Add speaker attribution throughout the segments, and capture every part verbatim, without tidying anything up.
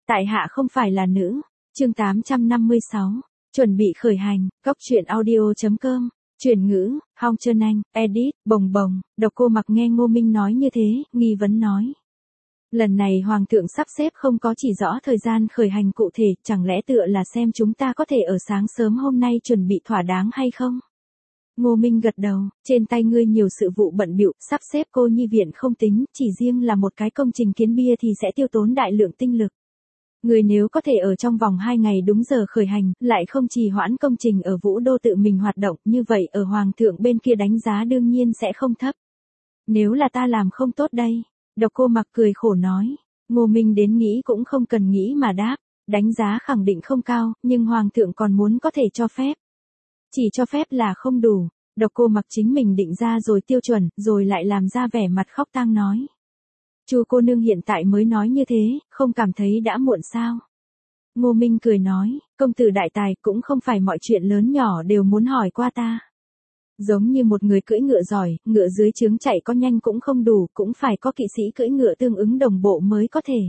Speaker 1: Tại hạ không phải là nữ. Chương tám trăm năm mươi sáu. Chuẩn bị khởi hành. Góc truyện audio chấm com. Chuyển ngữ, Hong Trân Anh, edit, bồng bồng. Độc Cô Mặc nghe Ngô Minh nói như thế, nghi vấn nói. Lần này Hoàng thượng sắp xếp không có chỉ rõ thời gian khởi hành cụ thể, chẳng lẽ tựa là xem chúng ta có thể ở sáng sớm hôm nay chuẩn bị thỏa đáng hay không? Ngô Minh gật đầu, trên tay ngươi nhiều sự vụ bận bịu, sắp xếp cô nhi viện không tính, chỉ riêng là một cái công trình kiến bia thì sẽ tiêu tốn đại lượng tinh lực. Người nếu có thể ở trong vòng hai ngày đúng giờ khởi hành, lại không trì hoãn công trình ở Vũ Đô tự mình hoạt động, như vậy ở Hoàng thượng bên kia đánh giá đương nhiên sẽ không thấp. Nếu là ta làm không tốt đây, Độc Cô Mặc cười khổ nói. Ngô Minh đến nghĩ cũng không cần nghĩ mà đáp, đánh giá khẳng định không cao, nhưng Hoàng thượng còn muốn có thể cho phép. Chỉ cho phép là không đủ, Độc Cô Mặc chính mình định ra rồi tiêu chuẩn, rồi lại làm ra vẻ mặt khóc tang nói. Chu cô nương hiện tại mới nói như thế, không cảm thấy đã muộn sao? Ngô Minh cười nói, công tử đại tài cũng không phải mọi chuyện lớn nhỏ đều muốn hỏi qua ta. Giống như một người cưỡi ngựa giỏi, ngựa dưới trướng chạy có nhanh cũng không đủ, cũng phải có kỵ sĩ cưỡi ngựa tương ứng đồng bộ mới có thể.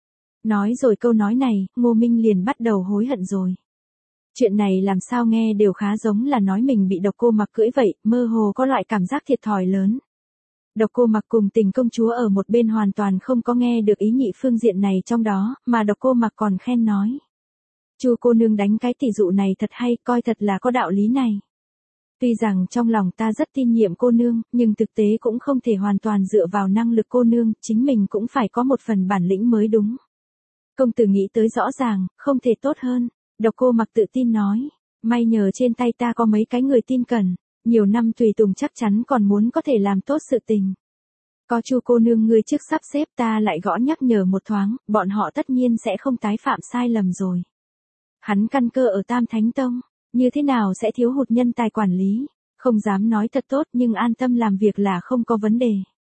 Speaker 1: Nói rồi câu nói này, Ngô Minh liền bắt đầu hối hận rồi. Chuyện này làm sao nghe đều khá giống là nói mình bị Độc Cô Mặc cưỡi vậy, mơ hồ có loại cảm giác thiệt thòi lớn. Độc Cô Mặc cùng Tình công chúa ở một bên hoàn toàn không có nghe được ý nhị phương diện này trong đó, mà Độc Cô Mặc còn khen nói. Chu cô nương đánh cái tỷ dụ này thật hay, coi thật là có đạo lý này. Tuy rằng trong lòng ta rất tin nhiệm cô nương, nhưng thực tế cũng không thể hoàn toàn dựa vào năng lực cô nương, chính mình cũng phải có một phần bản lĩnh mới đúng. Công tử nghĩ tới rõ ràng, không thể tốt hơn. Độc Cô Mặc tự tin nói, may nhờ trên tay ta có mấy cái người tin cẩn, nhiều năm tùy tùng chắc chắn còn muốn có thể làm tốt sự tình. Có Chu cô nương ngươi trước sắp xếp ta lại gõ nhắc nhở một thoáng, bọn họ tất nhiên sẽ không tái phạm sai lầm rồi. Hắn căn cơ ở Tam Thánh Tông, như thế nào sẽ thiếu hụt nhân tài quản lý, không dám nói thật tốt nhưng an tâm làm việc là không có vấn đề.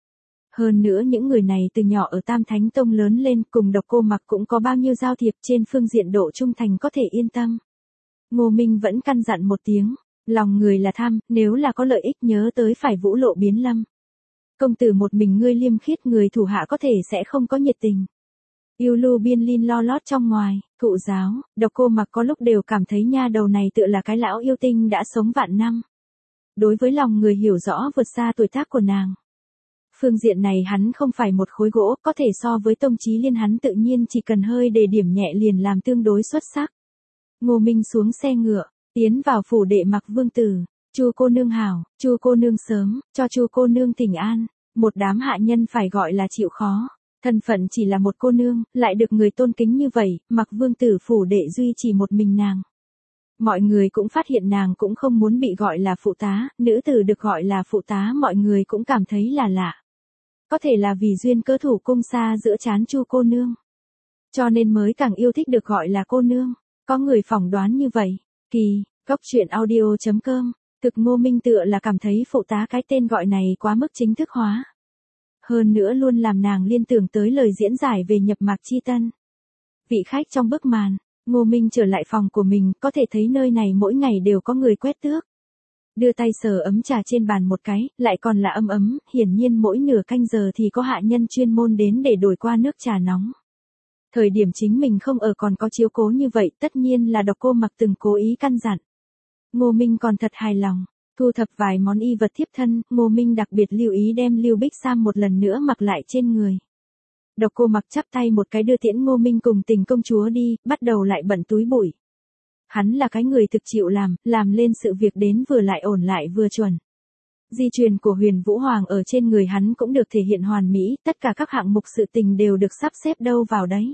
Speaker 1: Hơn nữa những người này từ nhỏ ở Tam Thánh Tông lớn lên cùng Độc Cô Mặc cũng có bao nhiêu giao thiệp trên phương diện độ trung thành có thể yên tâm. Ngô Minh vẫn căn dặn một tiếng, lòng người là tham, nếu là có lợi ích nhớ tới phải vũ lộ biến lâm. Công tử một mình ngươi liêm khiết người thủ hạ có thể sẽ không có nhiệt tình. Yêu Lu Biên Linh lo lót trong ngoài, thụ giáo, Độc Cô Mặc có lúc đều cảm thấy nha đầu này tựa là cái lão yêu tinh đã sống vạn năm. Đối với lòng người hiểu rõ vượt xa tuổi tác của nàng. Phương diện này hắn không phải một khối gỗ, có thể so với Tông Chí Liên hắn tự nhiên chỉ cần hơi đề điểm nhẹ liền làm tương đối xuất sắc. Ngô Minh xuống xe ngựa, tiến vào phủ đệ Mặc Vương tử. Chu cô nương hảo, Chu cô nương sớm, cho Chu cô nương thỉnh an. Một đám hạ nhân phải gọi là chịu khó. Thân phận chỉ là một cô nương, lại được người tôn kính như vậy, Mặc Vương tử phủ đệ duy chỉ một mình nàng. Mọi người cũng phát hiện nàng cũng không muốn bị gọi là phụ tá, nữ tử được gọi là phụ tá mọi người cũng cảm thấy là lạ. Có thể là vì duyên cớ thủ cung xa giữa trán Chu cô nương. Cho nên mới càng yêu thích được gọi là cô nương. Có người phỏng đoán như vậy. Kỳ, góc truyện audio chấm com. Thực Ngô Minh tựa là cảm thấy phụ tá cái tên gọi này quá mức chính thức hóa. Hơn nữa luôn làm nàng liên tưởng tới lời diễn giải về nhập mạc chi tân. Vị khách trong bức màn, Ngô Minh trở lại phòng của mình, có thể thấy nơi này mỗi ngày đều có người quét tước. Đưa tay sờ ấm trà trên bàn một cái, lại còn là ấm ấm, hiển nhiên mỗi nửa canh giờ thì có hạ nhân chuyên môn đến để đổi qua nước trà nóng. Thời điểm chính mình không ở còn có chiếu cố như vậy, tất nhiên là Độc Cô Mặc từng cố ý căn dặn. Ngô Minh còn thật hài lòng, thu thập vài món y vật thiếp thân, Ngô Minh đặc biệt lưu ý đem Lưu Bích Sam một lần nữa mặc lại trên người. Độc Cô Mặc chắp tay một cái đưa tiễn Ngô Minh cùng Tình công chúa đi, bắt đầu lại bận túi bụi. Hắn là cái người thực chịu làm, làm lên sự việc đến vừa lại ổn lại vừa chuẩn. Di truyền của Huyền Vũ Hoàng ở trên người hắn cũng được thể hiện hoàn mỹ, tất cả các hạng mục sự tình đều được sắp xếp đâu vào đấy.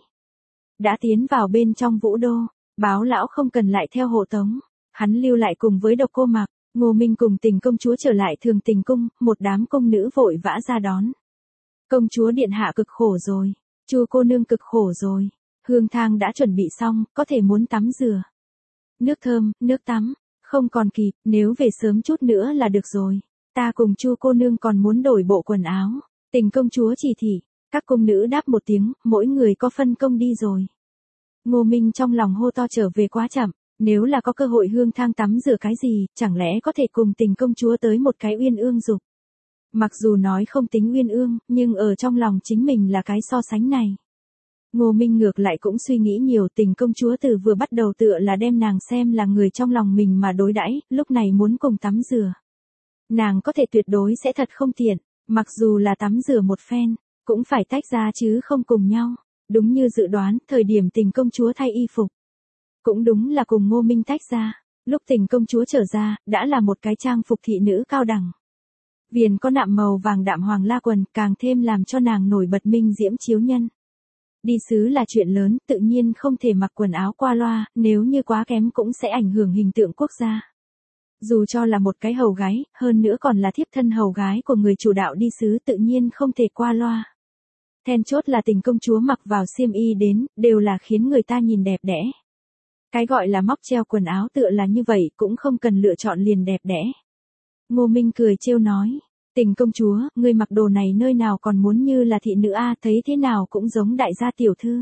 Speaker 1: Đã tiến vào bên trong Vũ Đô, báo lão không cần lại theo hộ tống, hắn lưu lại cùng với Độc Cô Mặc, Ngô Minh cùng Tình công chúa trở lại Thường Tình cung, một đám công nữ vội vã ra đón. Công chúa điện hạ cực khổ rồi, Chu cô nương cực khổ rồi, hương thang đã chuẩn bị xong, có thể muốn tắm rửa. Nước thơm, nước tắm, không còn kịp, nếu về sớm chút nữa là được rồi. Ta cùng Chu cô nương còn muốn đổi bộ quần áo. Tình công chúa chỉ thị, các cung nữ đáp một tiếng, mỗi người có phân công đi rồi. Ngô Minh trong lòng hô to trở về quá chậm, nếu là có cơ hội hương thang tắm rửa cái gì, chẳng lẽ có thể cùng Tình công chúa tới một cái uyên ương dục. Mặc dù nói không tính uyên ương, nhưng ở trong lòng chính mình là cái so sánh này. Ngô Minh ngược lại cũng suy nghĩ nhiều, Tình công chúa từ vừa bắt đầu tựa là đem nàng xem là người trong lòng mình mà đối đãi, lúc này muốn cùng tắm rửa. Nàng có thể tuyệt đối sẽ thật không tiện, mặc dù là tắm rửa một phen, cũng phải tách ra chứ không cùng nhau. Đúng như dự đoán, thời điểm Tình công chúa thay y phục, cũng đúng là cùng Ngô Minh tách ra. Lúc Tình công chúa trở ra, đã là một cái trang phục thị nữ cao đẳng. Viền có nạm màu vàng đạm hoàng la quần, càng thêm làm cho nàng nổi bật minh diễm chiếu nhân. Đi sứ là chuyện lớn, tự nhiên không thể mặc quần áo qua loa, nếu như quá kém cũng sẽ ảnh hưởng hình tượng quốc gia. Dù cho là một cái hầu gái, hơn nữa còn là thiếp thân hầu gái của người chủ đạo đi sứ, tự nhiên không thể qua loa. Then chốt là Tình công chúa mặc vào xiêm y đến, đều là khiến người ta nhìn đẹp đẽ. Cái gọi là móc treo quần áo tựa là như vậy, cũng không cần lựa chọn liền đẹp đẽ. Ngô Minh cười trêu nói, Tình công chúa, ngươi mặc đồ này nơi nào còn muốn như là thị nữ a, thấy thế nào cũng giống đại gia tiểu thư.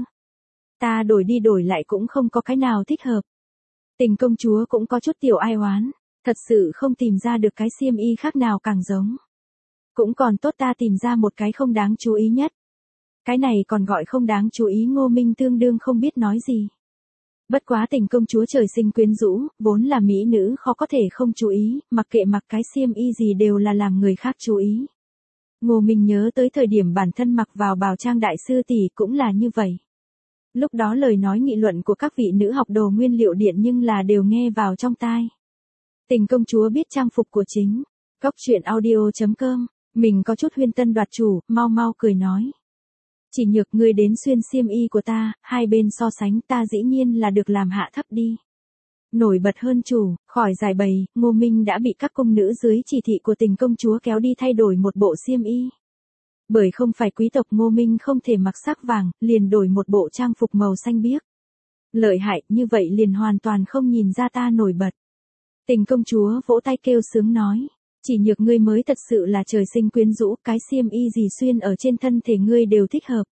Speaker 1: Ta đổi đi đổi lại cũng không có cái nào thích hợp. Tình công chúa cũng có chút tiểu ai oán, thật sự không tìm ra được cái xiêm y khác nào càng giống. Cũng còn tốt ta tìm ra một cái không đáng chú ý nhất. Cái này còn gọi không đáng chú ý, Ngô Minh tương đương không biết nói gì. Bất quá Tình công chúa trời sinh quyến rũ, vốn là mỹ nữ khó có thể không chú ý, mặc kệ mặc cái xiêm y gì đều là làm người khác chú ý. Ngô Minh nhớ tới thời điểm bản thân mặc vào bào trang đại sư tỷ cũng là như vậy. Lúc đó lời nói nghị luận của các vị nữ học đồ nguyên liệu điện nhưng là đều nghe vào trong tai. Tình công chúa biết trang phục của chính. Cóc truyện audio chấm com, mình có chút huyên tân đoạt chủ, mau mau cười nói. Chỉ nhược ngươi đến xuyên xiêm y của ta, hai bên so sánh ta dĩ nhiên là được làm hạ thấp đi. Nổi bật hơn chủ, khỏi giải bày, Ngô Minh đã bị các cung nữ dưới chỉ thị của Tình công chúa kéo đi thay đổi một bộ xiêm y. Bởi không phải quý tộc, Ngô Minh không thể mặc sắc vàng, liền đổi một bộ trang phục màu xanh biếc. Lợi hại, như vậy liền hoàn toàn không nhìn ra ta nổi bật. Tình công chúa vỗ tay kêu sướng nói. Chỉ nhược ngươi mới thật sự là trời sinh quyến rũ, cái xiêm y gì xuyên ở trên thân thể ngươi đều thích hợp.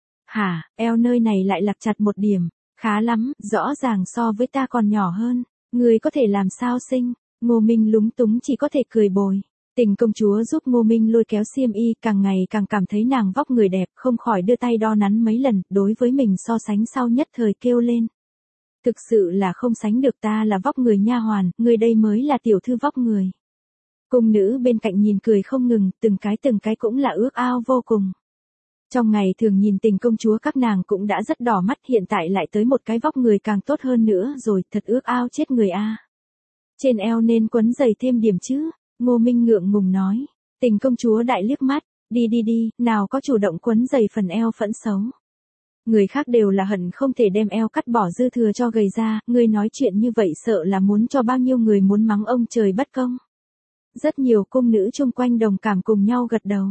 Speaker 1: Hả, eo nơi này lại lặc chặt một điểm, khá lắm, rõ ràng so với ta còn nhỏ hơn, ngươi có thể làm sao sinh? Ngô Minh lúng túng chỉ có thể cười bồi. Tình công chúa giúp Ngô Minh lôi kéo xiêm y, càng ngày càng cảm thấy nàng vóc người đẹp, không khỏi đưa tay đo nắn mấy lần, đối với mình so sánh sau nhất thời kêu lên. Thực sự là không sánh được, ta là vóc người nha hoàn, ngươi đây mới là tiểu thư vóc người. Cung nữ bên cạnh nhìn cười không ngừng, từng cái từng cái cũng là ước ao vô cùng. Trong ngày thường nhìn Tình công chúa các nàng cũng đã rất đỏ mắt, hiện tại lại tới một cái vóc người càng tốt hơn nữa rồi, thật ước ao chết người a. Trên eo nên quấn giày thêm điểm chứ, Ngô Minh ngượng ngùng nói. Tình công chúa đại liếc mắt, đi đi đi, nào có chủ động quấn giày phần eo phẫn xấu. Người khác đều là hận không thể đem eo cắt bỏ dư thừa cho gầy ra, ngươi nói chuyện như vậy sợ là muốn cho bao nhiêu người muốn mắng ông trời bất công. Rất nhiều cung nữ chung quanh đồng cảm cùng nhau gật đầu.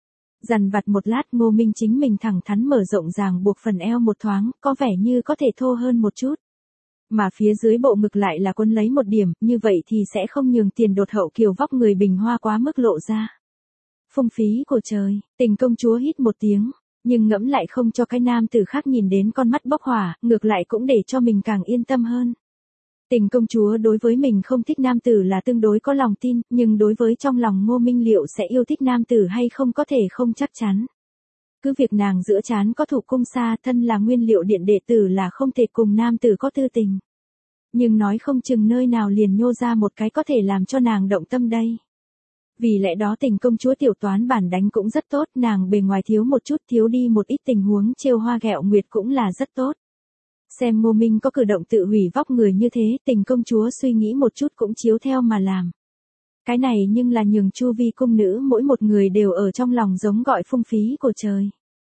Speaker 1: Dằn vặt một lát, Ngô Minh chính mình thẳng thắn mở rộng ràng buộc phần eo một thoáng, có vẻ như có thể thô hơn một chút. Mà phía dưới bộ ngực lại là quấn lấy một điểm, như vậy thì sẽ không nhường tiền đột hậu kiều vóc người bình hoa quá mức lộ ra. Phung phí của trời, Tình công chúa hít một tiếng, nhưng ngẫm lại không cho cái nam tử khác nhìn đến con mắt bốc hỏa, ngược lại cũng để cho mình càng yên tâm hơn. Tình công chúa đối với mình không thích nam tử là tương đối có lòng tin, nhưng đối với trong lòng Ngô Minh liệu sẽ yêu thích nam tử hay không có thể không chắc chắn. Cứ việc nàng giữa chán có thủ cung xa, thân là nguyên liệu điện đệ tử là không thể cùng nam tử có tư tình. Nhưng nói không chừng nơi nào liền nhô ra một cái có thể làm cho nàng động tâm đây. Vì lẽ đó Tình công chúa tiểu toán bản đánh cũng rất tốt, nàng bề ngoài thiếu một chút, thiếu đi một ít tình huống trêu hoa ghẹo nguyệt cũng là rất tốt. Xem Ngô Minh có cử động tự hủy vóc người như thế, Tình công chúa suy nghĩ một chút cũng chiếu theo mà làm. Cái này nhưng là nhường chu vi cung nữ mỗi một người đều ở trong lòng giống gọi phung phí của trời.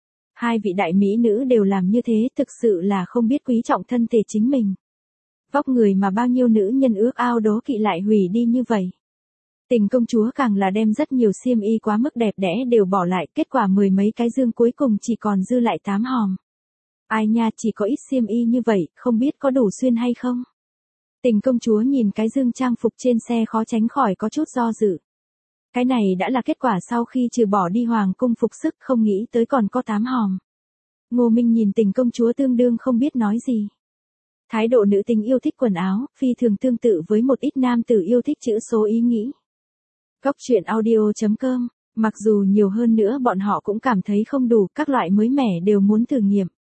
Speaker 1: Hai vị đại mỹ nữ đều làm như thế, thực sự là không biết quý trọng thân thể chính mình. Vóc người mà bao nhiêu nữ nhân ước ao đố kỵ lại hủy đi như vậy. Tình công chúa càng là đem rất nhiều xiêm y quá mức đẹp đẽ đều bỏ lại, kết quả mười mấy cái dương cuối cùng chỉ còn dư lại tám hòm. Ai nha, chỉ có ít xiêm y như vậy, không biết có đủ xuyên hay không? Tình công chúa nhìn cái dương trang phục trên xe khó tránh khỏi có chút do dự. Cái này đã là kết quả sau khi trừ bỏ đi hoàng cung phục sức, không nghĩ tới còn có tám hòm. Ngô Minh nhìn Tình công chúa tương đương không biết nói gì. Thái độ nữ tính yêu thích quần áo, phi thường tương tự với một ít nam tử yêu thích chữ số ý nghĩ. Cóc truyện audio chấm com, mặc dù nhiều hơn nữa bọn họ cũng cảm thấy không đủ, các loại mới mẻ đều muốn thử nghiệm.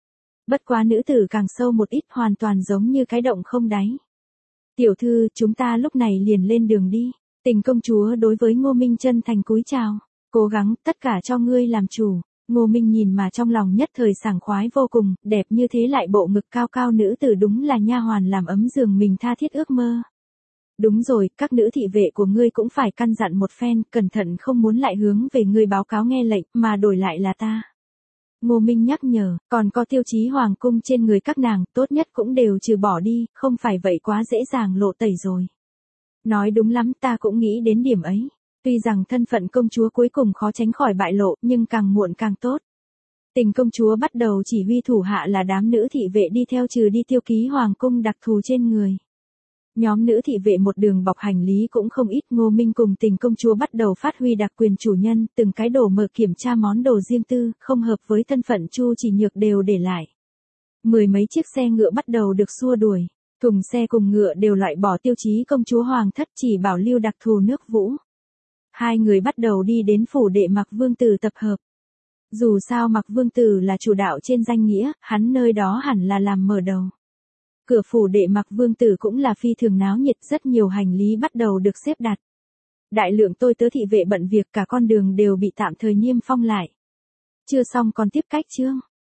Speaker 1: Bất quá nữ tử càng sâu một ít, hoàn toàn giống như cái động không đáy. Tiểu thư, chúng ta lúc này liền lên đường đi. Tình công chúa đối với Ngô Minh chân thành cúi chào. Cố gắng, tất cả cho ngươi làm chủ. Ngô Minh nhìn mà trong lòng nhất thời sảng khoái vô cùng, đẹp như thế lại bộ ngực cao cao nữ tử đúng là nha hoàn làm ấm giường mình tha thiết ước mơ. Đúng rồi, các nữ thị vệ của ngươi cũng phải căn dặn một phen, cẩn thận không muốn lại hướng về ngươi báo cáo nghe lệnh, mà đổi lại là ta. Ngô Minh nhắc nhở, còn có tiêu chí hoàng cung trên người các nàng, tốt nhất cũng đều trừ bỏ đi, không phải vậy quá dễ dàng lộ tẩy rồi. Nói đúng lắm, ta cũng nghĩ đến điểm ấy. Tuy rằng thân phận công chúa cuối cùng khó tránh khỏi bại lộ, nhưng càng muộn càng tốt. Tình công chúa bắt đầu chỉ huy thủ hạ là đám nữ thị vệ đi theo trừ đi tiêu ký hoàng cung đặc thù trên người. Nhóm nữ thị vệ một đường bọc hành lý cũng không ít. Ngô Minh cùng tình công chúa bắt đầu phát huy đặc quyền chủ nhân, từng cái đổ mở kiểm tra món đồ riêng tư, không hợp với thân phận Chu Chỉ Nhược đều để lại. Mười mấy chiếc xe ngựa bắt đầu được xua đuổi, thùng xe cùng ngựa đều loại bỏ tiêu chí công chúa hoàng thất, chỉ bảo lưu đặc thù nước Vũ. Hai người bắt đầu đi đến phủ đệ Mạc Vương Tử tập hợp. Dù sao Mạc Vương Tử là chủ đạo trên danh nghĩa, hắn nơi đó hẳn là làm mở đầu. Cửa phủ đệ Mạc Vương Tử cũng là phi thường náo nhiệt, rất nhiều hành lý bắt đầu được xếp đặt. Đại lượng tôi tớ thị vệ bận việc, cả con đường đều bị tạm thời niêm phong lại. Chưa xong còn tiếp cách chương.